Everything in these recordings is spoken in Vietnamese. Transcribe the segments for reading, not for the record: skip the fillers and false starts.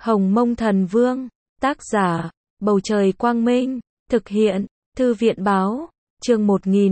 Hồng Mông Thần Vương, tác giả, Bầu Trời Quang Minh, thực hiện, Thư viện Báo, chương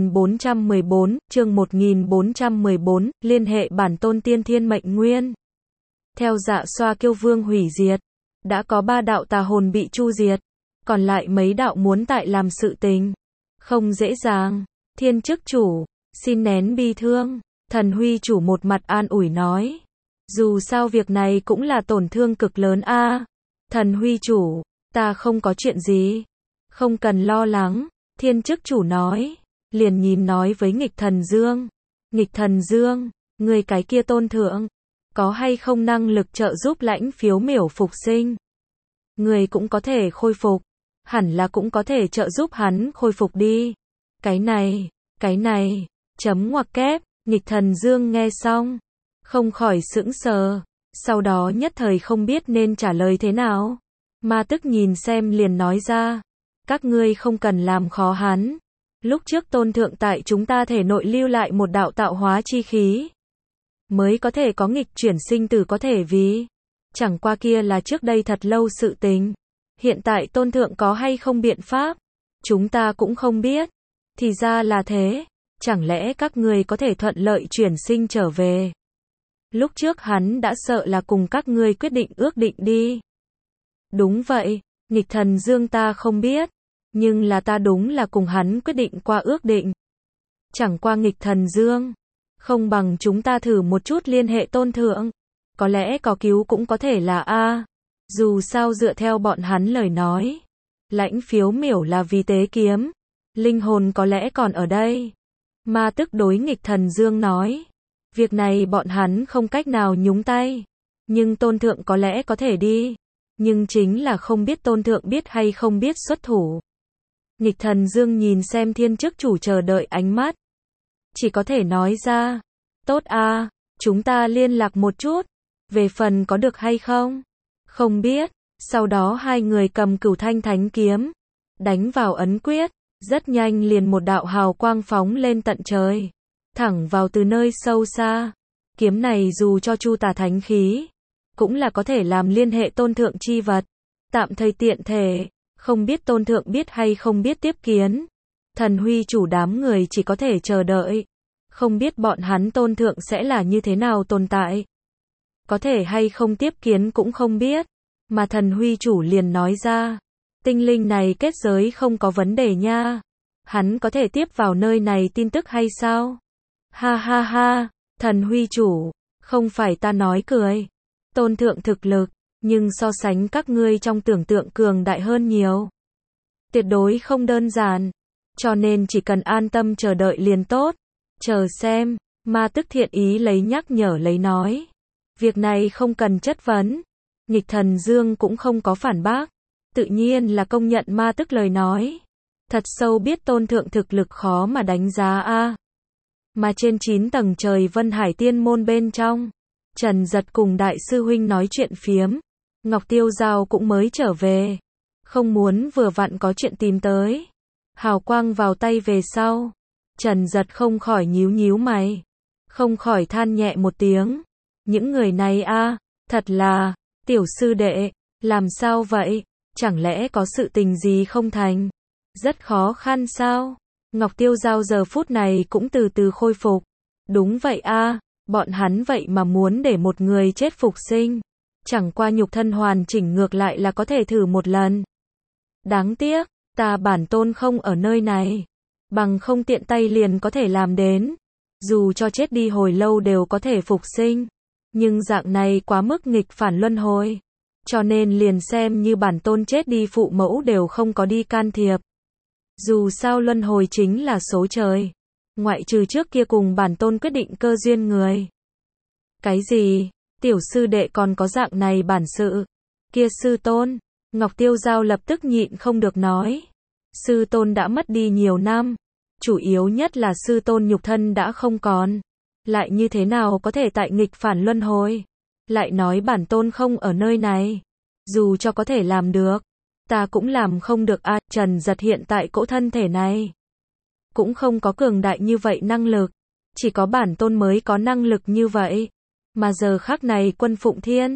1414, liên hệ bản tôn tiên thiên mệnh nguyên. Theo Dạ Xoa Kiêu Vương hủy diệt, đã có 3 đạo tà hồn bị chu diệt, còn lại mấy đạo muốn tại làm sự tình. Không dễ dàng, Thiên Chức Chủ, xin nén bi thương, Thần Huy Chủ một mặt an ủi nói. Dù sao việc này cũng là tổn thương cực lớn a. Thần Huy Chủ, ta không có chuyện gì. Không cần lo lắng, Thiên Chức Chủ nói. Liền nhìn nói với Nghịch Thần Dương. Nghịch Thần Dương, người cái kia tôn thượng, có hay không năng lực trợ giúp Lãnh Phiếu Miểu phục sinh? Người cũng có thể khôi phục, hẳn là cũng có thể trợ giúp hắn khôi phục đi. Cái này, chấm ngoặc kép, Nghịch Thần Dương nghe xong, không khỏi sững sờ, sau đó nhất thời không biết nên trả lời thế nào. Ma Tức nhìn xem liền nói ra, các ngươi không cần làm khó hắn. Lúc trước tôn thượng tại chúng ta thể nội lưu lại một đạo tạo hóa chi khí, mới có thể có nghịch chuyển sinh tử có thể vì. Chẳng qua kia là trước đây thật lâu sự tình. Hiện tại tôn thượng có hay không biện pháp, chúng ta cũng không biết. Thì ra là thế, chẳng lẽ các ngươi có thể thuận lợi chuyển sinh trở về? Lúc trước hắn đã sợ là cùng các ngươi quyết định ước định đi. Đúng vậy, Nghịch Thần Dương ta không biết, nhưng là ta đúng là cùng hắn quyết định qua ước định. Chẳng qua Nghịch Thần Dương, không bằng chúng ta thử một chút liên hệ tôn thượng, có lẽ có cứu cũng có thể là a. Dù sao dựa theo bọn hắn lời nói, Lãnh Phiếu Miểu là vì tế kiếm, linh hồn có lẽ còn ở đây. Ma Tức đối Nghịch Thần Dương nói, việc này bọn hắn không cách nào nhúng tay, nhưng tôn thượng có lẽ có thể đi, nhưng chính là không biết tôn thượng biết hay không biết xuất thủ. Nghịch Thần Dương nhìn xem Thiên Chức Chủ chờ đợi ánh mắt, chỉ có thể nói ra, tốt a, chúng ta liên lạc một chút, về phần có được hay không, không biết. Sau đó hai người cầm Cửu Thanh Thánh Kiếm, đánh vào ấn quyết, rất nhanh liền một đạo hào quang phóng lên tận trời, thẳng vào từ nơi sâu xa. Kiếm này dù cho chu tà thánh khí, cũng là có thể làm liên hệ tôn thượng chi vật, tạm thời tiện thể, không biết tôn thượng biết hay không biết tiếp kiến. Thần Huy Chủ đám người chỉ có thể chờ đợi, không biết bọn hắn tôn thượng sẽ là như thế nào tồn tại, có thể hay không tiếp kiến cũng không biết. Mà Thần Huy Chủ liền nói ra, tinh linh này kết giới không có vấn đề nha, hắn có thể tiếp vào nơi này tin tức hay sao? Ha ha ha, Thần Huy Chủ, không phải ta nói cười, tôn thượng thực lực, nhưng so sánh các ngươi trong tưởng tượng cường đại hơn nhiều. Tuyệt đối không đơn giản, cho nên chỉ cần an tâm chờ đợi liền tốt. Chờ xem, Ma Tức thiện ý lấy nhắc nhở lấy nói. Việc này không cần chất vấn. Nghịch Thần Dương cũng không có phản bác, tự nhiên là công nhận Ma Tức lời nói. Thật sâu biết tôn thượng thực lực khó mà đánh giá a. Mà trên 9 tầng trời Vân Hải Tiên môn bên trong, Trần Giật cùng đại sư huynh nói chuyện phiếm, Ngọc Tiêu Giao cũng mới trở về, không muốn vừa vặn có chuyện tìm tới. Hào quang vào tay về sau, Trần Giật không khỏi nhíu nhíu mày, không khỏi than nhẹ một tiếng. Những người này a, thật là, tiểu sư đệ, làm sao vậy? Chẳng lẽ có sự tình gì không thành? Rất khó khăn sao? Ngọc Tiêu Giao giờ phút này cũng từ từ khôi phục. Đúng vậy a, bọn hắn vậy mà muốn để một người chết phục sinh. Chẳng qua nhục thân hoàn chỉnh ngược lại là có thể thử một lần. Đáng tiếc, ta bản tôn không ở nơi này. Bằng không tiện tay liền có thể làm đến. Dù cho chết đi hồi lâu đều có thể phục sinh. Nhưng dạng này quá mức nghịch phản luân hồi. Cho nên liền xem như bản tôn chết đi phụ mẫu đều không có đi can thiệp. Dù sao luân hồi chính là số trời. Ngoại trừ trước kia cùng bản tôn quyết định cơ duyên người. Cái gì? Tiểu sư đệ còn có dạng này bản sự? Kia sư tôn, Ngọc Tiêu Giao lập tức nhịn không được nói. Sư tôn đã mất đi nhiều năm. Chủ yếu nhất là sư tôn nhục thân đã không còn. Lại như thế nào có thể tại nghịch phản luân hồi? Lại nói bản tôn không ở nơi này. Dù cho có thể làm được, ta cũng làm không được a. Trần Giật hiện tại cỗ thân thể này cũng không có cường đại như vậy năng lực. Chỉ có bản tôn mới có năng lực như vậy. Mà giờ khắc này Quân Phụng Thiên,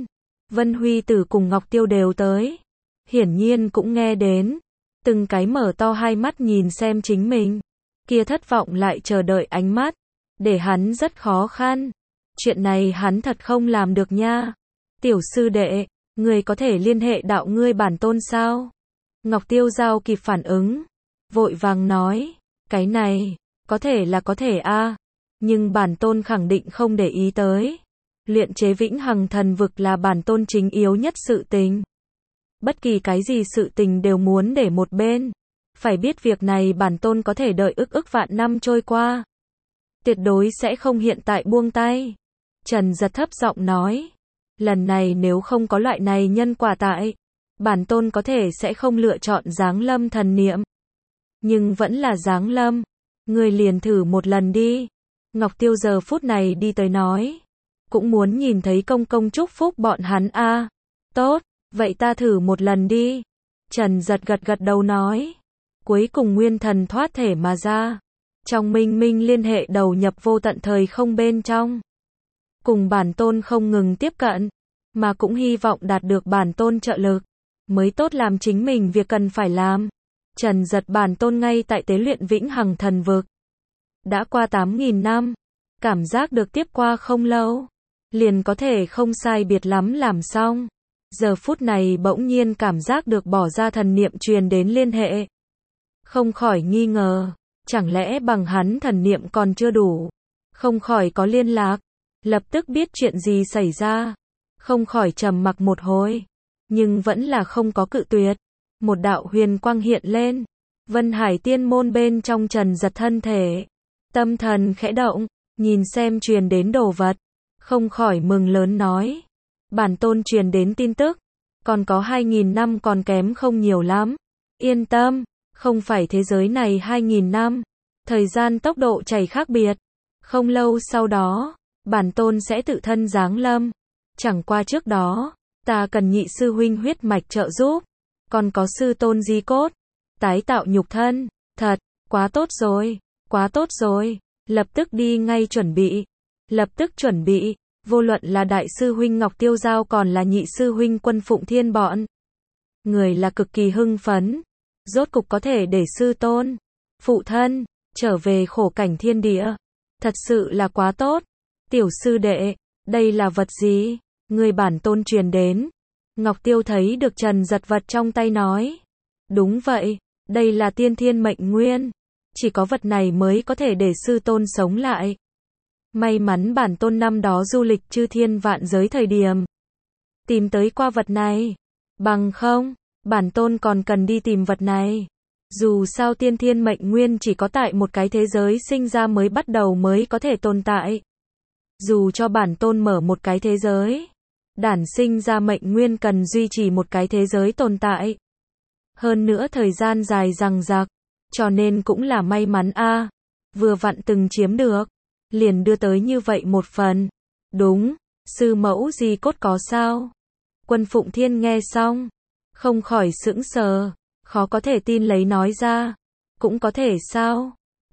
Vân Huy Tử cùng Ngọc Tiêu đều tới. Hiển nhiên cũng nghe đến. Từng cái mở to hai mắt nhìn xem chính mình. Kia thất vọng lại chờ đợi ánh mắt. Để hắn rất khó khăn. Chuyện này hắn thật không làm được nha. Tiểu sư đệ, người có thể liên hệ đạo ngươi bản tôn sao? Ngọc Tiêu Giao kịp phản ứng. Vội vàng nói. Cái này, có thể là có thể a, nhưng bản tôn khẳng định không để ý tới. Luyện chế vĩnh hằng thần vực là bản tôn chính yếu nhất sự tình. Bất kỳ cái gì sự tình đều muốn để một bên. Phải biết việc này bản tôn có thể đợi ức vạn năm trôi qua. Tuyệt đối sẽ không hiện tại buông tay. Trần Giật thấp giọng nói. Lần này nếu không có loại này nhân quả tại, bản tôn có thể sẽ không lựa chọn giáng lâm thần niệm. Nhưng vẫn là giáng lâm. Người liền thử một lần đi. Ngọc Tiêu giờ phút này đi tới nói. Cũng muốn nhìn thấy công công chúc phúc bọn hắn a. Tốt, vậy ta thử một lần đi. Trần Giật gật đầu nói. Cuối cùng nguyên thần thoát thể mà ra. Trong minh minh liên hệ đầu nhập vô tận thời không bên trong. Cùng bản tôn không ngừng tiếp cận. Mà cũng hy vọng đạt được bản tôn trợ lực. Mới tốt làm chính mình việc cần phải làm. Trần Giật bản tôn ngay tại tế luyện vĩnh hằng thần vực. Đã qua 8.000 năm. Cảm giác được tiếp qua không lâu. Liền có thể không sai biệt lắm làm xong. Giờ phút này bỗng nhiên cảm giác được bỏ ra thần niệm truyền đến liên hệ. Không khỏi nghi ngờ. Chẳng lẽ bằng hắn thần niệm còn chưa đủ. Không khỏi có liên lạc. Lập tức biết chuyện gì xảy ra. Không khỏi trầm mặc một hồi. Nhưng vẫn là không có cự tuyệt. Một đạo huyền quang hiện lên. Vân Hải tiên môn bên trong Trần Giật thân thể. Tâm thần khẽ động. Nhìn xem truyền đến đồ vật. Không khỏi mừng lớn nói. Bản tôn truyền đến tin tức. Còn có 2.000 năm còn kém không nhiều lắm. Yên tâm. Không phải thế giới này 2.000 năm. Thời gian tốc độ chảy khác biệt. Không lâu sau đó, bản tôn sẽ tự thân giáng lâm. Chẳng qua trước đó, ta cần nhị sư huynh huyết mạch trợ giúp. Còn có sư tôn di cốt. Tái tạo nhục thân. Thật, quá tốt rồi. Quá tốt rồi. Lập tức đi ngay chuẩn bị. Lập tức chuẩn bị. Vô luận là đại sư huynh Ngọc Tiêu Giao còn là nhị sư huynh Quân Phụng Thiên bọn. Người là cực kỳ hưng phấn. Rốt cục có thể để sư tôn, phụ thân, trở về khổ cảnh thiên địa. Thật sự là quá tốt. Tiểu sư đệ, đây là vật gì? Người bản tôn truyền đến. Ngọc Tiêu thấy được Trần Giật vật trong tay nói. Đúng vậy, đây là tiên thiên mệnh nguyên. Chỉ có vật này mới có thể để sư tôn sống lại. May mắn bản tôn năm đó du lịch chư thiên vạn giới thời điểm. Tìm tới qua vật này. Bằng không, bản tôn còn cần đi tìm vật này. Dù sao tiên thiên mệnh nguyên chỉ có tại một cái thế giới sinh ra mới bắt đầu mới có thể tồn tại. Dù cho bản tôn mở một cái thế giới, đản sinh ra mệnh nguyên cần duy trì một cái thế giới tồn tại. Hơn nữa thời gian dài dằng dặc, cho nên cũng là may mắn a. Vừa vặn từng chiếm được, liền đưa tới như vậy một phần. Đúng, sư mẫu di cốt có sao? Quân Phụng Thiên nghe xong, không khỏi sững sờ, khó có thể tin lấy nói ra. Cũng có thể sao?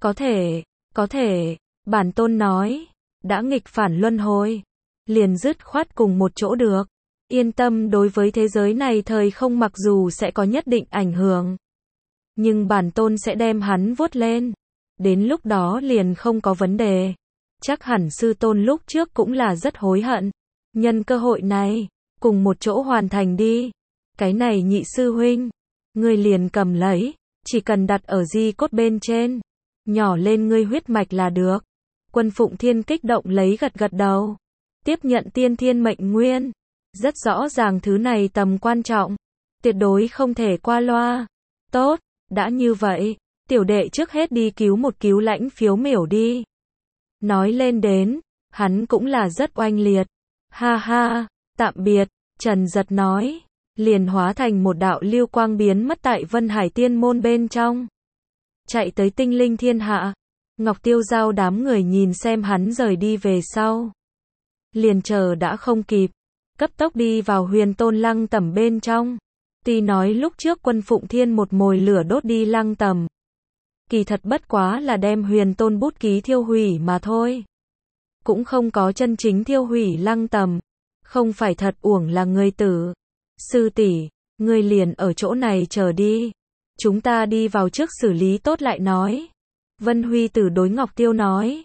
Có thể, bản tôn nói, đã nghịch phản luân hồi, liền dứt khoát cùng một chỗ được. Yên tâm, đối với thế giới này thời không mặc dù sẽ có nhất định ảnh hưởng, nhưng bản tôn sẽ đem hắn vuốt lên. Đến lúc đó liền không có vấn đề. Chắc hẳn sư tôn lúc trước cũng là rất hối hận. Nhân cơ hội này, cùng một chỗ hoàn thành đi. Cái này nhị sư huynh, ngươi liền cầm lấy, chỉ cần đặt ở di cốt bên trên, nhỏ lên ngươi huyết mạch là được. Quân Phụng Thiên kích động lấy gật đầu. Tiếp nhận tiên thiên mệnh nguyên. Rất rõ ràng thứ này tầm quan trọng. Tuyệt đối không thể qua loa. Tốt, đã như vậy, tiểu đệ trước hết đi cứu Lãnh Phiếu Miểu đi. Nói lên đến, hắn cũng là rất oanh liệt. Ha ha, tạm biệt, Trần Giật nói. Liền hóa thành một đạo lưu quang biến mất tại Vân Hải tiên môn bên trong. Chạy tới tinh linh thiên hạ. Ngọc Tiêu Giao đám người nhìn xem hắn rời đi về sau. Liền chờ đã không kịp. Cấp tốc đi vào Huyền Tôn Lăng Tẩm bên trong. Tuy nói lúc trước Quân Phụng Thiên một mồi lửa đốt đi Lăng Tẩm. Kỳ thật bất quá là đem Huyền Tôn bút ký thiêu hủy mà thôi. Cũng không có chân chính thiêu hủy Lăng Tẩm. Không phải thật uổng là người tử. Sư tỷ, ngươi liền ở chỗ này chờ đi. Chúng ta đi vào trước xử lý tốt lại nói. Vân Huy Tử đối Ngọc Tiêu nói.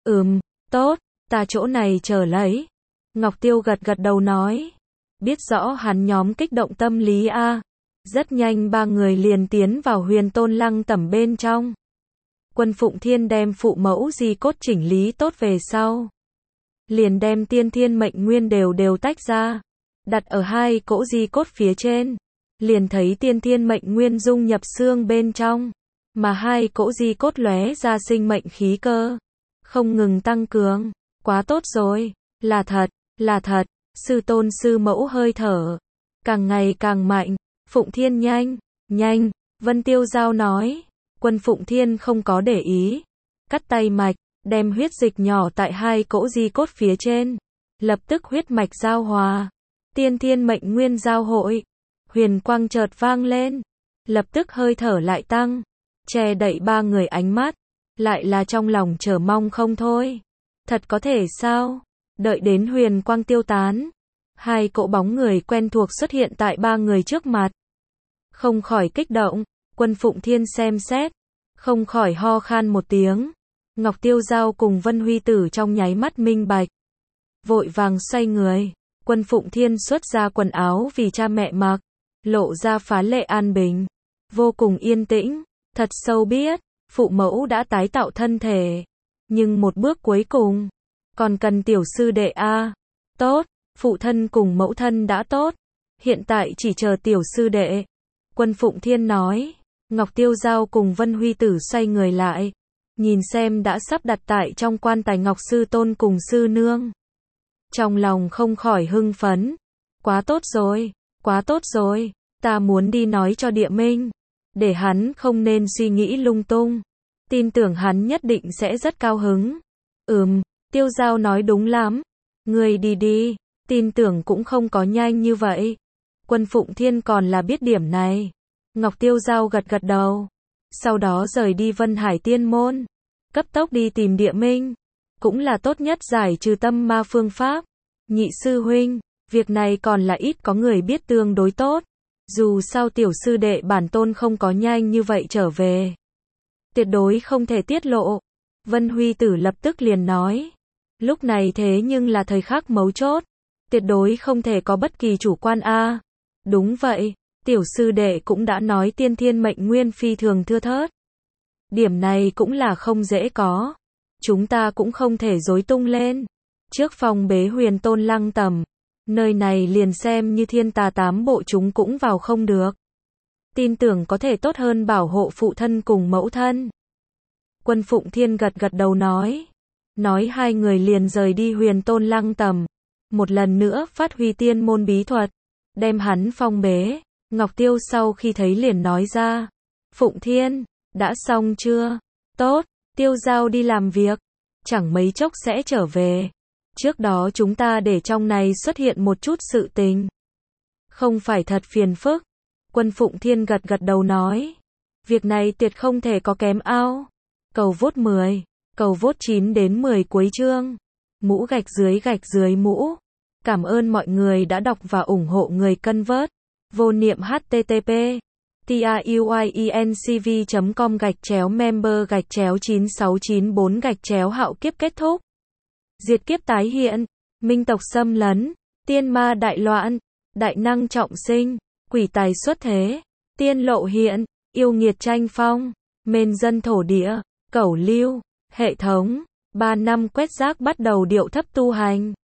Tốt, ta chỗ này chờ lấy. Ngọc Tiêu gật gật đầu nói. Biết rõ hắn nhóm kích động tâm lý a. Rất nhanh ba người liền tiến vào Huyền Tôn Lăng Tẩm bên trong. Quân Phụng Thiên đem phụ mẫu di cốt chỉnh lý tốt về sau. Liền đem tiên thiên mệnh nguyên đều tách ra. Đặt ở hai cỗ di cốt phía trên. Liền thấy tiên thiên mệnh nguyên dung nhập xương bên trong. Mà hai cỗ di cốt lóe ra sinh mệnh khí cơ. Không ngừng tăng cường. Quá tốt rồi. Là thật. Sư tôn sư mẫu hơi thở. Càng ngày càng mạnh. Phụng Thiên nhanh. Vân Tiêu Giao nói. Quân Phụng Thiên không có để ý. Cắt tay mạch. Đem huyết dịch nhỏ tại hai cỗ di cốt phía trên. Lập tức huyết mạch giao hòa. Tiên thiên mệnh nguyên giao hội. Huyền quang chợt vang lên. Lập tức hơi thở lại tăng. Che đậy ba người ánh mắt. Lại là trong lòng chờ mong không thôi. Thật có thể sao? Đợi đến huyền quang tiêu tán. Hai cỗ bóng người quen thuộc xuất hiện tại ba người trước mặt. Không khỏi kích động. Quân Phụng Thiên xem xét. Không khỏi ho khan một tiếng. Ngọc Tiêu Giao cùng Vân Huy Tử trong nháy mắt minh bạch. Vội vàng xoay người. Quân Phụng Thiên xuất ra quần áo vì cha mẹ mặc. Lộ ra phá lệ an bình. Vô cùng yên tĩnh. Thật sâu biết. Phụ mẫu đã tái tạo thân thể. Nhưng một bước cuối cùng. Còn cần tiểu sư đệ a. Tốt. Phụ thân cùng mẫu thân đã tốt. Hiện tại chỉ chờ tiểu sư đệ. Quân Phụng Thiên nói. Ngọc Tiêu Giao cùng Vân Huy Tử xoay người lại. Nhìn xem đã sắp đặt tại trong quan tài Ngọc Sư Tôn cùng Sư Nương. Trong lòng không khỏi hưng phấn. Quá tốt rồi. Ta muốn đi nói cho Địa Minh. Để hắn không nên suy nghĩ lung tung. Tin tưởng hắn nhất định sẽ rất cao hứng. Tiêu Giao nói đúng lắm. Người đi. Tin tưởng cũng không có nhanh như vậy. Quân Phụng Thiên còn là biết điểm này. Ngọc Tiêu Giao gật gật đầu. Sau đó rời đi Vân Hải Tiên Môn. Cấp tốc đi tìm Địa Minh. Cũng là tốt nhất giải trừ tâm ma phương pháp. Nhị sư huynh, việc này còn là ít có người biết tương đối tốt. Dù sao tiểu sư đệ bản tôn không có nhanh như vậy trở về. Tuyệt đối không thể tiết lộ. Vân Huy Tử lập tức liền nói. Lúc này thế nhưng là thời khắc mấu chốt. Tuyệt đối không thể có bất kỳ chủ quan a. Đúng vậy, tiểu sư đệ cũng đã nói tiên thiên mệnh nguyên phi thường thưa thớt. Điểm này cũng là không dễ có. Chúng ta cũng không thể rối tung lên. Trước phòng bế Huyền Tôn Lăng Tẩm. Nơi này liền xem như thiên tà tám bộ chúng cũng vào không được. Tin tưởng có thể tốt hơn bảo hộ phụ thân cùng mẫu thân. Quân Phụng Thiên gật gật đầu nói. Nói hai người liền rời đi Huyền Tôn Lăng Tẩm. Một lần nữa phát huy tiên môn bí thuật. Đem hắn phong bế. Ngọc Tiêu sau khi thấy liền nói ra. Phụng Thiên, đã xong chưa? Tốt, Tiêu Giao đi làm việc. Chẳng mấy chốc sẽ trở về. Trước đó chúng ta để trong này xuất hiện một chút sự tình. Không phải thật phiền phức. Quân Phụng Thiên gật gật đầu nói. Việc này tuyệt không thể có kém ao. Cầu vote 10. Cầu vote 9 đến 10 cuối chương. Mũ gạch dưới mũ. Cảm ơn mọi người đã đọc và ủng hộ người cân vớt. Vô niệm http truyencv.com/member/9694/hạo kiếp kết thúc. Diệt kiếp tái hiện. Minh tộc xâm lấn. Tiên ma đại loạn. Đại năng trọng sinh. Quỷ tài xuất thế. Tiên lộ hiện. Yêu nghiệt tranh phong. Mên dân thổ địa. Cẩu lưu. Hệ thống. 3 năm quét rác bắt đầu điệu thấp tu hành.